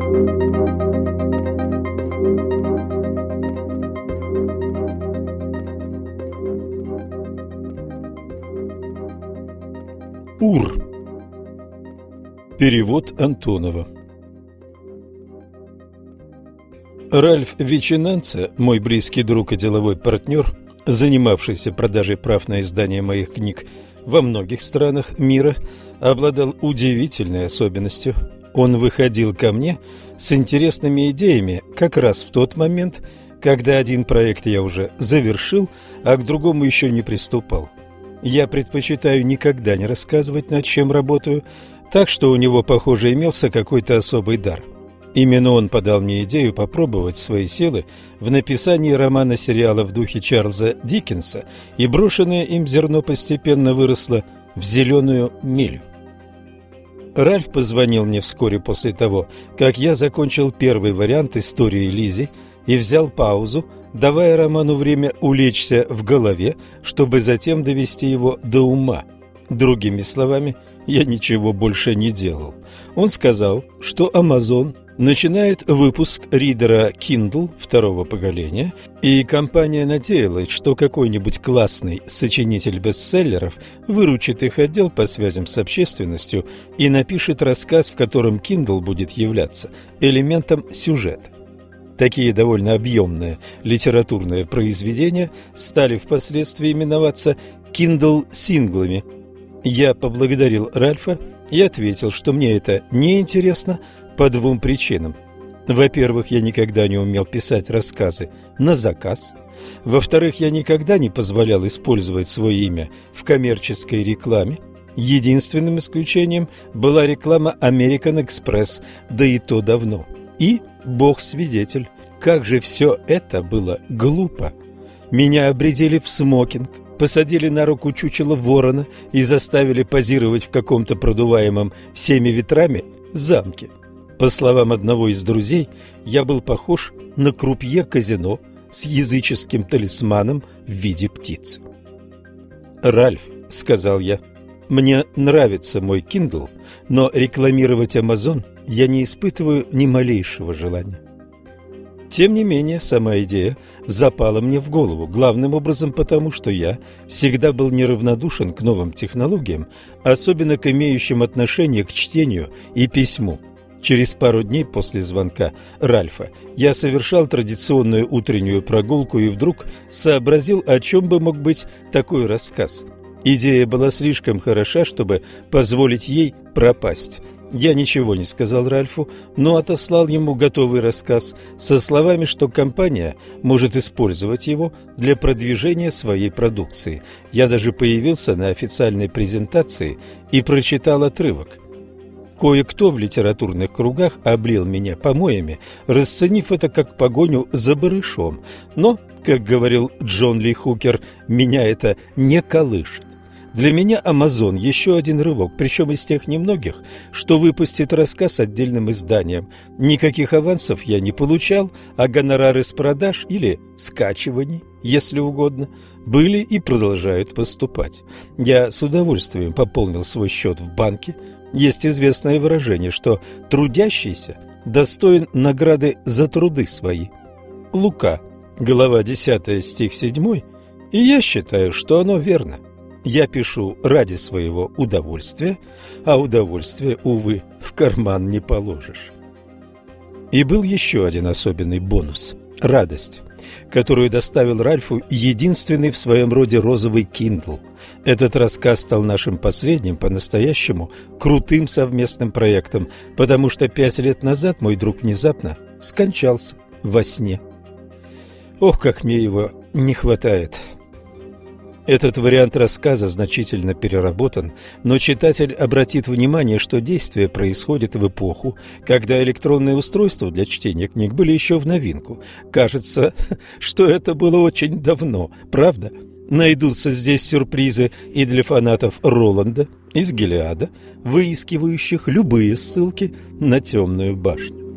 Ур. Перевод Антонова. Ральф Веченанце, мой близкий друг и деловой партнер, занимавшийся продажей прав на издание моих книг во многих странах мира, обладал удивительной особенностью. Он выходил ко мне с интересными идеями как раз в тот момент, когда один проект я уже завершил, а к другому еще не приступал. Я предпочитаю никогда не рассказывать, над чем работаю, так что у него, похоже, имелся какой-то особый дар. Именно он подал мне идею попробовать свои силы в написании романа-сериала в духе Чарльза Диккенса, и брошенное им зерно постепенно выросло в зеленую милю. Ральф позвонил мне вскоре после того, как я закончил первый вариант истории Лиззи и взял паузу, давая роману время улечься в голове, чтобы затем довести его до ума. Другими словами, я ничего больше не делал. Он сказал, что Amazon начинает выпуск ридера Kindle второго поколения, и компания надеялась, что какой-нибудь классный сочинитель бестселлеров выручит их отдел по связям с общественностью и напишет рассказ, в котором Kindle будет являться элементом сюжета. Такие довольно объемные литературные произведения стали впоследствии именоваться Kindle-синглами. Я поблагодарил Ральфа и ответил, что мне это не интересно по двум причинам. Во-первых, я никогда не умел писать рассказы на заказ. Во-вторых, я никогда не позволял использовать свое имя в коммерческой рекламе. Единственным исключением была реклама American Express, да и то давно. И Бог свидетель, как же все это было глупо. Меня обрядили в смокинг, посадили на руку чучело ворона и заставили позировать в каком-то продуваемом всеми ветрами замке. По словам одного из друзей, я был похож на крупье казино с языческим талисманом в виде птицы. «Ральф», — сказал я, — «мне нравится мой Kindle, но рекламировать Amazon я не испытываю ни малейшего желания». Тем не менее, сама идея запала мне в голову, главным образом потому, что я всегда был неравнодушен к новым технологиям, особенно к имеющим отношение к чтению и письму. Через пару дней после звонка Ральфа я совершал традиционную утреннюю прогулку и вдруг сообразил, о чем бы мог быть такой рассказ. Идея была слишком хороша, чтобы позволить ей пропасть. Я ничего не сказал Ральфу, но отослал ему готовый рассказ со словами, что компания может использовать его для продвижения своей продукции. Я даже появился на официальной презентации и прочитал отрывок. Кое-кто в литературных кругах облил меня помоями, расценив это как погоню за барышом. Но, как говорил Джон Ли Хукер, меня это не колышет. Для меня Amazon еще один рывок, причем из тех немногих, что выпустит рассказ отдельным изданием. Никаких авансов я не получал, а гонорары с продаж или скачиваний, если угодно, были и продолжают поступать. Я с удовольствием пополнил свой счет в банке. Есть известное выражение, что трудящийся достоин награды за труды свои. Лука, глава 10, стих 7, и я считаю, что оно верно. Я пишу ради своего удовольствия, а удовольствие, увы, в карман не положишь. И был еще один особенный бонус – радость, которую доставил Ральфу единственный в своем роде розовый Kindle. Этот рассказ стал нашим последним по-настоящему крутым совместным проектом, потому что 5 лет назад мой друг внезапно скончался во сне. Ох, как мне его не хватает! Этот вариант рассказа значительно переработан, но читатель обратит внимание, что действие происходит в эпоху, когда электронные устройства для чтения книг были еще в новинку. Кажется, что это было очень давно, правда? Найдутся здесь сюрпризы и для фанатов Роланда из Гилеада, выискивающих любые ссылки на Темную башню.